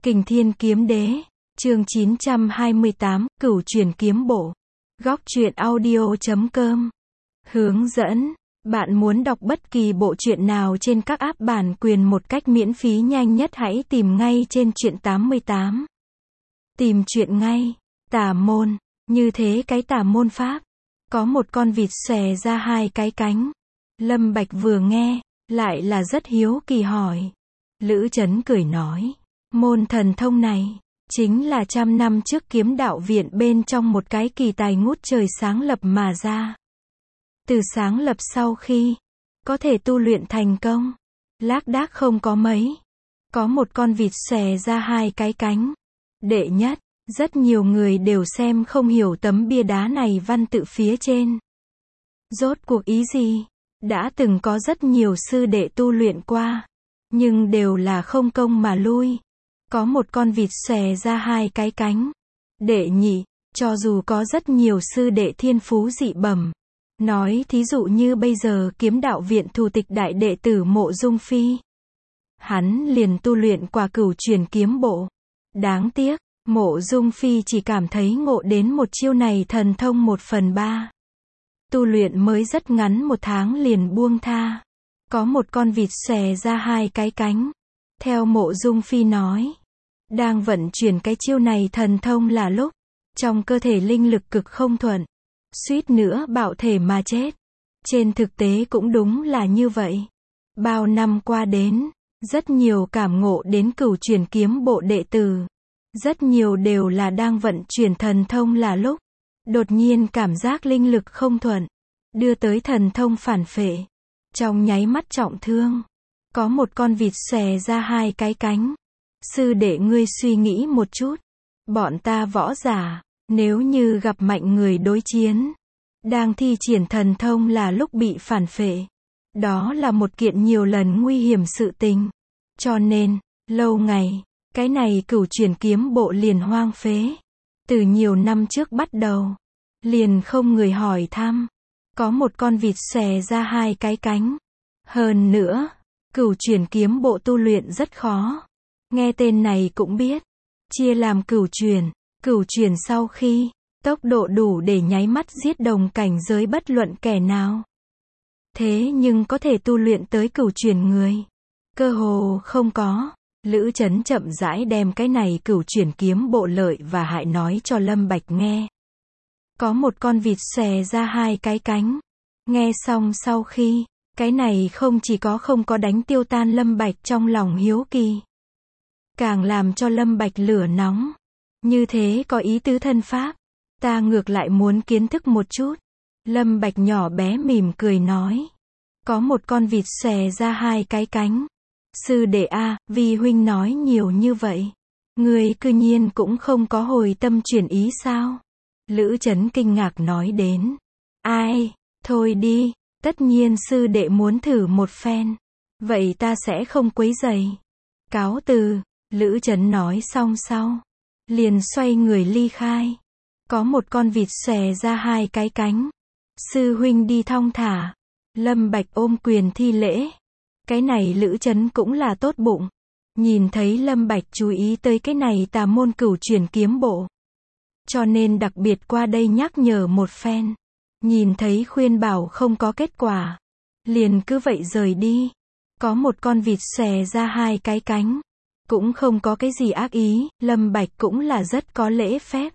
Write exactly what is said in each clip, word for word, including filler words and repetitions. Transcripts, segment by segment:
Kình Thiên Kiếm Đế, chương chín trăm hai mươi tám, Cửu Truyền Kiếm Bộ. Góc truyện audio chấm com. Hướng dẫn. Bạn muốn đọc bất kỳ bộ truyện nào trên các app bản quyền một cách miễn phí nhanh nhất hãy tìm ngay trên truyện tám mươi tám. Tìm truyện ngay. Tà môn. Như thế cái tà môn pháp. Có một con vịt xòe ra hai cái cánh. Lâm Bạch vừa nghe, lại là rất hiếu kỳ hỏi. Lữ Chấn cười nói. Môn thần thông này, chính là trăm năm trước kiếm đạo viện bên trong một cái kỳ tài ngút trời sáng lập mà ra. Từ sáng lập sau khi, có thể tu luyện thành công, lác đác không có mấy. Có một con vịt xòe ra hai cái cánh. Đệ nhất, rất nhiều người đều xem không hiểu tấm bia đá này văn tự phía trên. Rốt cuộc ý gì? Đã từng có rất nhiều sư đệ tu luyện qua, nhưng đều là không công mà lui. Có một con vịt xòe ra hai cái cánh. Đệ nhị, cho dù có rất nhiều sư đệ thiên phú dị bẩm, nói thí dụ như bây giờ kiếm đạo viện thủ tịch đại đệ tử Mộ Dung Phi, hắn liền tu luyện qua Cửu Truyền Kiếm Bộ. Đáng tiếc, Mộ Dung Phi chỉ cảm thấy ngộ đến một chiêu này thần thông một phần ba. Tu luyện mới rất ngắn một tháng liền buông tha. Có một con vịt xòe ra hai cái cánh. Theo Mộ Dung Phi nói, đang vận chuyển cái chiêu này thần thông là lúc, trong cơ thể linh lực cực không thuận, suýt nữa bạo thể mà chết. Trên thực tế cũng đúng là như vậy. Bao năm qua đến, rất nhiều cảm ngộ đến Cửu Truyền Kiếm Bộ đệ tử. Rất nhiều đều là đang vận chuyển thần thông là lúc, đột nhiên cảm giác linh lực không thuận, đưa tới thần thông phản phệ. Trong nháy mắt trọng thương. Có một con vịt xòe ra hai cái cánh. Sư đệ ngươi suy nghĩ một chút. Bọn ta võ giả, nếu như gặp mạnh người đối chiến, đang thi triển thần thông là lúc bị phản phệ, đó là một kiện nhiều lần nguy hiểm sự tình. Cho nên, lâu ngày, cái này Cửu Truyền Kiếm Bộ liền hoang phế. Từ nhiều năm trước bắt đầu, liền không người hỏi thăm. Có một con vịt xòe ra hai cái cánh. Hơn nữa, Cửu Truyền Kiếm Bộ tu luyện rất khó. Nghe tên này cũng biết. Chia làm cửu truyền, cửu truyền sau khi, tốc độ đủ để nháy mắt giết đồng cảnh giới bất luận kẻ nào. Thế nhưng có thể tu luyện tới cửu truyền người, cơ hồ không có. Lữ Chấn chậm rãi đem cái này Cửu Truyền Kiếm Bộ lợi và hại nói cho Lâm Bạch nghe. Có một con vịt xòe ra hai cái cánh. Nghe xong sau khi, cái này không chỉ có không có đánh tiêu tan Lâm Bạch trong lòng hiếu kỳ, càng làm cho Lâm Bạch lửa nóng. Như thế có ý tứ thân pháp, ta ngược lại muốn kiến thức một chút. Lâm Bạch nhỏ bé mỉm cười nói. Có một con vịt xòe ra hai cái cánh. Sư đệ a, vì huynh nói nhiều như vậy, ngươi cư nhiên cũng không có hồi tâm chuyển ý sao? Lữ Chấn kinh ngạc nói đến. Ai, thôi đi, tất nhiên sư đệ muốn thử một phen, vậy ta sẽ không quấy rầy. Cáo từ. Lữ Chấn nói xong sau, liền xoay người ly khai. Có một con vịt xòe ra hai cái cánh. Sư huynh đi thong thả. Lâm Bạch ôm quyền thi lễ. Cái này Lữ Chấn cũng là tốt bụng. Nhìn thấy Lâm Bạch chú ý tới cái này tà môn Cửu Truyền Kiếm Bộ, cho nên đặc biệt qua đây nhắc nhở một phen. Nhìn thấy khuyên bảo không có kết quả, liền cứ vậy rời đi. Có một con vịt xòe ra hai cái cánh, cũng không có cái gì ác ý. Lâm Bạch cũng là rất có lễ phép.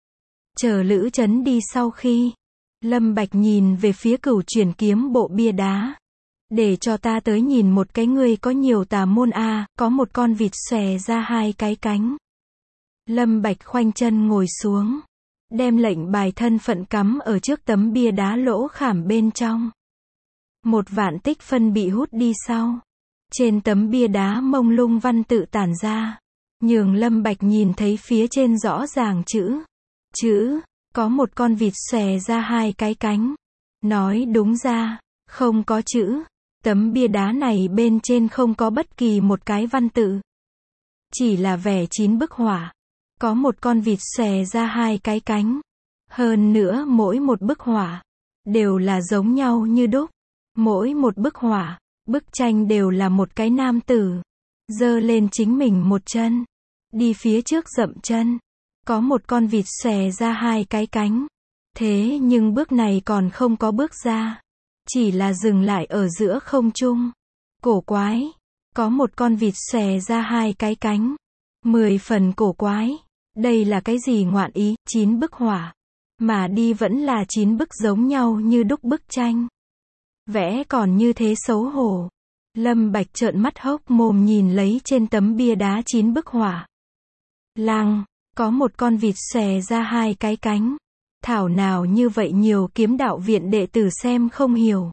Chờ Lữ Chấn đi sau khi, Lâm Bạch nhìn về phía Cửu Truyền Kiếm Bộ bia đá. Để cho ta tới nhìn một cái người có nhiều tà môn a. À, có một con vịt xòe ra hai cái cánh. Lâm Bạch khoanh chân ngồi xuống, đem lệnh bài thân phận cắm ở trước tấm bia đá lỗ khảm bên trong. Một vạn tích phân bị hút đi sau, trên tấm bia đá mông lung văn tự tản ra, nhường Lâm Bạch nhìn thấy phía trên rõ ràng chữ. Chữ, có một con vịt xòe ra hai cái cánh. Nói đúng ra, không có chữ. Tấm bia đá này bên trên không có bất kỳ một cái văn tự, chỉ là vẽ chín bức họa. Có một con vịt xòe ra hai cái cánh. Hơn nữa mỗi một bức họa đều là giống nhau như đúc. Mỗi một bức họa, bức tranh đều là một cái nam tử giơ lên chính mình một chân, đi phía trước dậm chân. Có một con vịt xòe ra hai cái cánh. Thế nhưng bước này còn không có bước ra. Chỉ là dừng lại ở giữa không trung. Cổ quái. Có một con vịt xòe ra hai cái cánh. Mười phần cổ quái. Đây là cái gì ngoạn ý, chín bức họa. Mà đi vẫn là chín bức giống nhau như đúc bức tranh. Vẽ còn như thế xấu hổ. Lâm Bạch trợn mắt hốc mồm nhìn lấy trên tấm bia đá chín bức họa. Lăng, có một con vịt xòe ra hai cái cánh. Thảo nào như vậy nhiều kiếm đạo viện đệ tử xem không hiểu.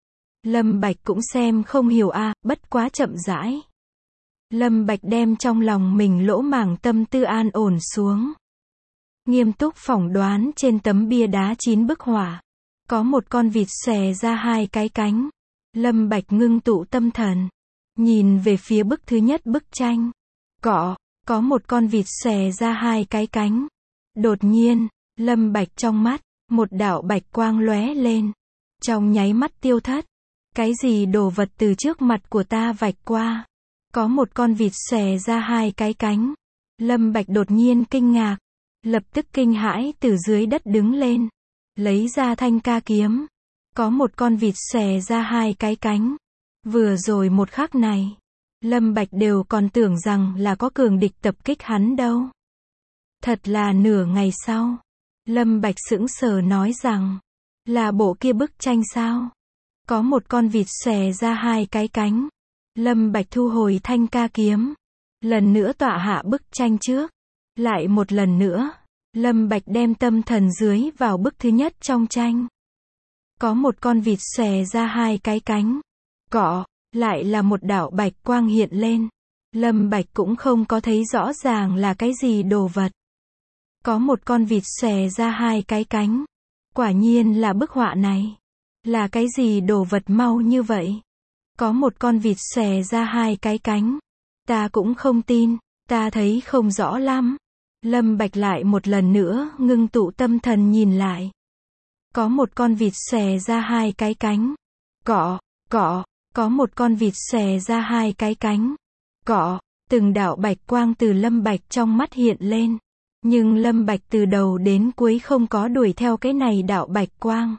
Lâm Bạch cũng xem không hiểu a, à, bất quá chậm rãi. Lâm Bạch đem trong lòng mình lỗ mảng tâm tư an ổn xuống. Nghiêm túc phỏng đoán trên tấm bia đá chín bức họa. Có một con vịt xòe ra hai cái cánh. Lâm Bạch ngưng tụ tâm thần. Nhìn về phía bức thứ nhất bức tranh. Cọ, có một con vịt xòe ra hai cái cánh. Đột nhiên, Lâm Bạch trong mắt, một đạo bạch quang lóe lên. Trong nháy mắt tiêu thất. Cái gì đồ vật từ trước mặt của ta vạch qua. Có một con vịt xòe ra hai cái cánh. Lâm Bạch đột nhiên kinh ngạc. Lập tức kinh hãi từ dưới đất đứng lên. Lấy ra thanh ca kiếm. Có một con vịt xòe ra hai cái cánh. Vừa rồi một khắc này, Lâm Bạch đều còn tưởng rằng là có cường địch tập kích hắn đâu. Thật là nửa ngày sau, Lâm Bạch sững sờ nói rằng, là bộ kia bức tranh sao? Có một con vịt xòe ra hai cái cánh. Lâm Bạch thu hồi thanh ca kiếm. Lần nữa tọa hạ bức tranh trước. Lại một lần nữa, Lâm Bạch đem tâm thần dưới vào bức thứ nhất trong tranh. Có một con vịt xòe ra hai cái cánh. Cọ, lại là một đạo bạch quang hiện lên. Lâm Bạch cũng không có thấy rõ ràng là cái gì đồ vật. Có một con vịt xòe ra hai cái cánh. Quả nhiên là bức họa này. Là cái gì đồ vật mau như vậy? Có một con vịt xòe ra hai cái cánh. Ta cũng không tin, ta thấy không rõ lắm. Lâm Bạch lại một lần nữa ngưng tụ tâm thần nhìn lại. Có một con vịt xòe ra hai cái cánh. Cọ, cọ, có một con vịt xòe ra hai cái cánh. Cọ, từng đạo bạch quang từ Lâm Bạch trong mắt hiện lên. Nhưng Lâm Bạch từ đầu đến cuối không có đuổi theo cái này đạo bạch quang.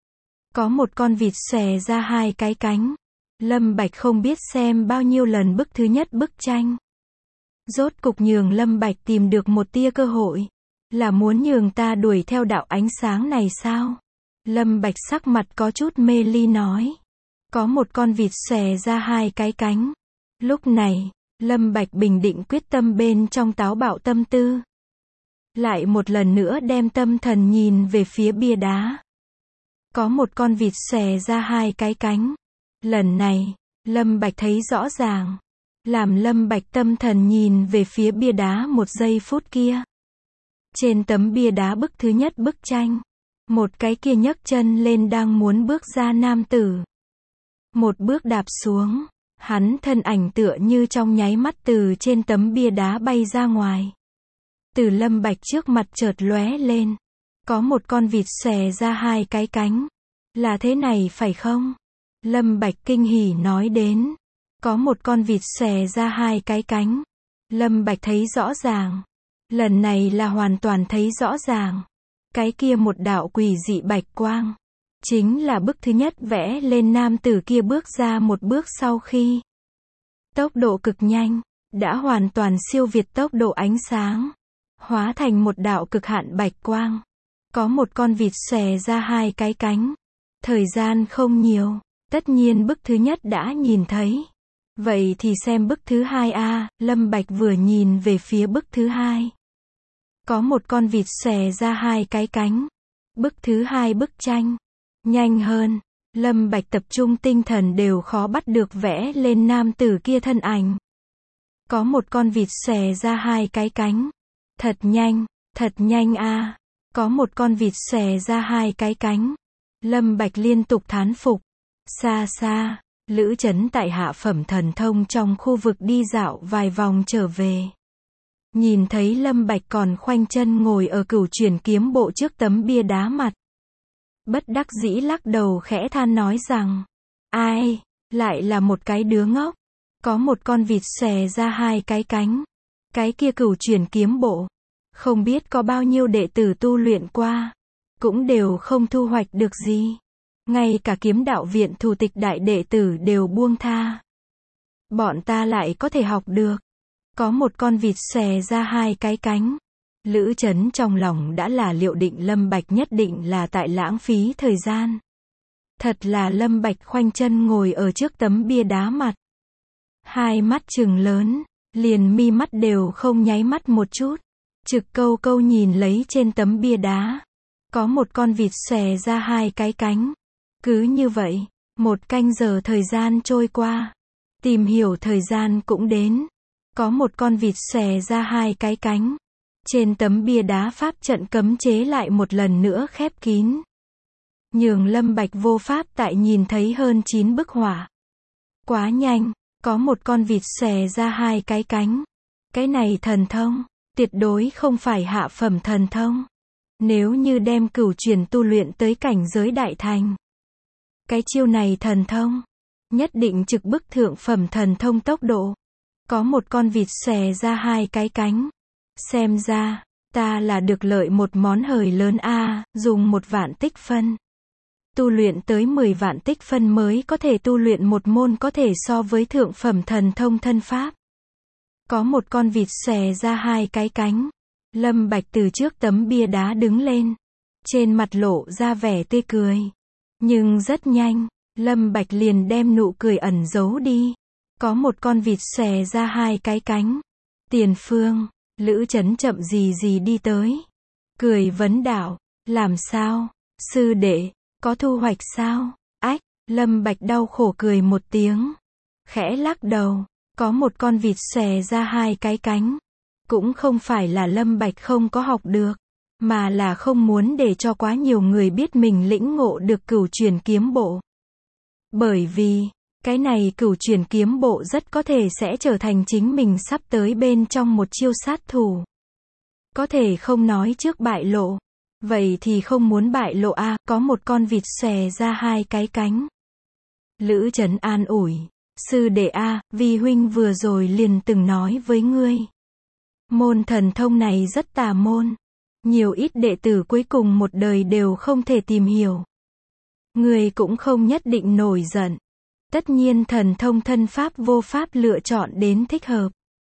Có một con vịt xòe ra hai cái cánh. Lâm Bạch không biết xem bao nhiêu lần bức thứ nhất bức tranh. Rốt cục nhường Lâm Bạch tìm được một tia cơ hội. Là muốn nhường ta đuổi theo đạo ánh sáng này sao? Lâm Bạch sắc mặt có chút mê ly nói. Có một con vịt xòe ra hai cái cánh. Lúc này, Lâm Bạch bình định quyết tâm bên trong táo bạo tâm tư. Lại một lần nữa đem tâm thần nhìn về phía bia đá. Có một con vịt xòe ra hai cái cánh. Lần này, Lâm Bạch thấy rõ ràng. Làm Lâm Bạch tâm thần nhìn về phía bia đá một giây phút kia. Trên tấm bia đá bức thứ nhất bức tranh. Một cái kia nhấc chân lên đang muốn bước ra nam tử. Một bước đạp xuống. Hắn thân ảnh tựa như trong nháy mắt từ trên tấm bia đá bay ra ngoài. Từ Lâm Bạch trước mặt chợt lóe lên. Có một con vịt xòe ra hai cái cánh. Là thế này phải không? Lâm Bạch kinh hỉ nói đến. Có một con vịt xòe ra hai cái cánh. Lâm Bạch thấy rõ ràng. Lần này là hoàn toàn thấy rõ ràng. Cái kia một đạo quỷ dị bạch quang. Chính là bức thứ nhất vẽ lên nam tử kia bước ra một bước sau khi. Tốc độ cực nhanh. Đã hoàn toàn siêu việt tốc độ ánh sáng. Hóa thành một đạo cực hạn bạch quang. Có một con vịt xòe ra hai cái cánh. Thời gian không nhiều. Tất nhiên bức thứ nhất đã nhìn thấy. Vậy thì xem bức thứ hai a. Lâm Bạch vừa nhìn về phía bức thứ hai. Có một con vịt xòe ra hai cái cánh. Bức thứ hai bức tranh. Nhanh hơn. Lâm Bạch tập trung tinh thần đều khó bắt được vẽ lên nam tử kia thân ảnh. Có một con vịt xòe ra hai cái cánh. Thật nhanh, thật nhanh a. Có một con vịt xòe ra hai cái cánh. Lâm Bạch liên tục thán phục. Xa xa, Lữ Chấn tại hạ phẩm thần thông trong khu vực đi dạo vài vòng trở về. Nhìn thấy Lâm Bạch còn khoanh chân ngồi ở Cửu Chuyển Kiếm Bộ trước tấm bia đá mặt. Bất đắc dĩ lắc đầu khẽ than nói rằng, ai, lại là một cái đứa ngốc. Có một con vịt xòe ra hai cái cánh. Cái kia cửu chuyển kiếm bộ, không biết có bao nhiêu đệ tử tu luyện qua, cũng đều không thu hoạch được gì. Ngay cả kiếm đạo viện thủ tịch đại đệ tử đều buông tha. Bọn ta lại có thể học được. Có một con vịt xòe ra hai cái cánh. Lữ Chấn trong lòng đã là liệu định Lâm Bạch nhất định là tại lãng phí thời gian. Thật là Lâm Bạch khoanh chân ngồi ở trước tấm bia đá mặt. Hai mắt trừng lớn, liền mi mắt đều không nháy mắt một chút. Trực câu câu nhìn lấy trên tấm bia đá. Có một con vịt xòe ra hai cái cánh. Cứ như vậy, một canh giờ thời gian trôi qua. Tìm hiểu thời gian cũng đến. Có một con vịt xòe ra hai cái cánh. Trên tấm bia đá pháp trận cấm chế lại một lần nữa khép kín. Nhường Lâm Bạch vô pháp tại nhìn thấy hơn chín bức họa. Quá nhanh, có một con vịt xòe ra hai cái cánh. Cái này thần thông, tuyệt đối không phải hạ phẩm thần thông. Nếu như đem cửu chuyển tu luyện tới cảnh giới đại thành. Cái chiêu này thần thông, nhất định trực bức thượng phẩm thần thông tốc độ. Có một con vịt xòe ra hai cái cánh. Xem ra, ta là được lợi một món hời lớn a, dùng một vạn tích phân. Tu luyện tới mười vạn tích phân mới có thể tu luyện một môn có thể so với thượng phẩm thần thông thân pháp. Có một con vịt xòe ra hai cái cánh. Lâm Bạch từ trước tấm bia đá đứng lên. Trên mặt lộ ra vẻ tươi cười. Nhưng rất nhanh, Lâm Bạch liền đem nụ cười ẩn giấu đi. Có một con vịt xòe ra hai cái cánh. Tiền phương, Lữ Chấn chậm gì gì đi tới. Cười vấn đạo, làm sao, sư đệ, có thu hoạch sao? Ách, Lâm Bạch đau khổ cười một tiếng. Khẽ lắc đầu, có một con vịt xòe ra hai cái cánh. Cũng không phải là Lâm Bạch không có học được, mà là không muốn để cho quá nhiều người biết mình lĩnh ngộ được cửu chuyển kiếm bộ. Bởi vì, cái này cửu chuyển kiếm bộ rất có thể sẽ trở thành chính mình sắp tới bên trong một chiêu sát thủ. Có thể không nói trước bại lộ. Vậy thì không muốn bại lộ a, à, có một con vịt xòe ra hai cái cánh. Lữ Chấn an ủi, sư đệ a, à, vì huynh vừa rồi liền từng nói với ngươi. Môn thần thông này rất tà môn. Nhiều ít đệ tử cuối cùng một đời đều không thể tìm hiểu. Ngươi cũng không nhất định nổi giận. Tất nhiên thần thông thân pháp vô pháp lựa chọn đến thích hợp.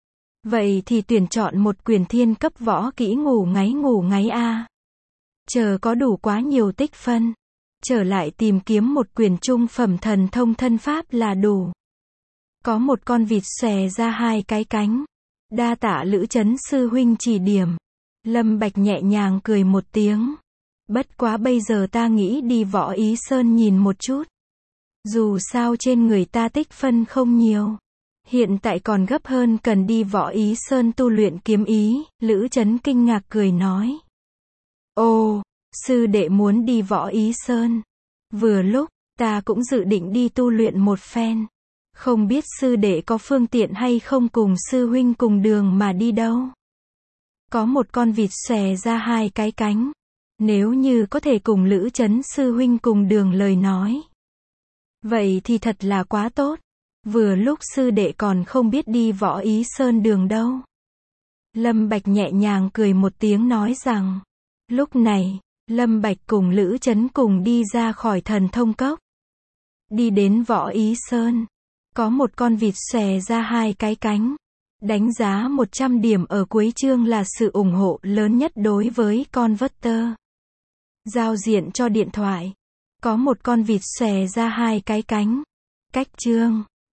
Vậy thì tuyển chọn một quyển thiên cấp võ kỹ ngủ ngáy ngủ ngáy a. À. Chờ có đủ quá nhiều tích phân. Trở lại tìm kiếm một quyển trung phẩm thần thông thân pháp là đủ. Có một con vịt xòe ra hai cái cánh. Đa tạ Lữ Chấn sư huynh chỉ điểm. Lâm Bạch nhẹ nhàng cười một tiếng. Bất quá bây giờ ta nghĩ đi Võ Ý Sơn nhìn một chút. Dù sao trên người ta tích phân không nhiều. Hiện tại còn gấp hơn cần đi Võ Ý Sơn tu luyện kiếm ý. Lữ Chấn kinh ngạc cười nói. Ồ, sư đệ muốn đi Võ Ý Sơn. Vừa lúc, ta cũng dự định đi tu luyện một phen. Không biết sư đệ có phương tiện hay không cùng sư huynh cùng đường mà đi đâu. Có một con vịt xòe ra hai cái cánh. Nếu như có thể cùng Lữ Chấn sư huynh cùng đường lời nói. Vậy thì thật là quá tốt. Vừa lúc sư đệ còn không biết đi Võ Ý Sơn đường đâu. Lâm Bạch nhẹ nhàng cười một tiếng nói rằng. Lúc này, Lâm Bạch cùng Lữ Chấn cùng đi ra khỏi thần thông cốc. Đi đến Võ Ý Sơn. Có một con vịt xòe ra hai cái cánh. Đánh giá một trăm điểm ở cuối chương là sự ủng hộ lớn nhất đối với con Converter. Giao diện cho điện thoại. Có một con vịt xòe ra hai cái cánh. Cách chương.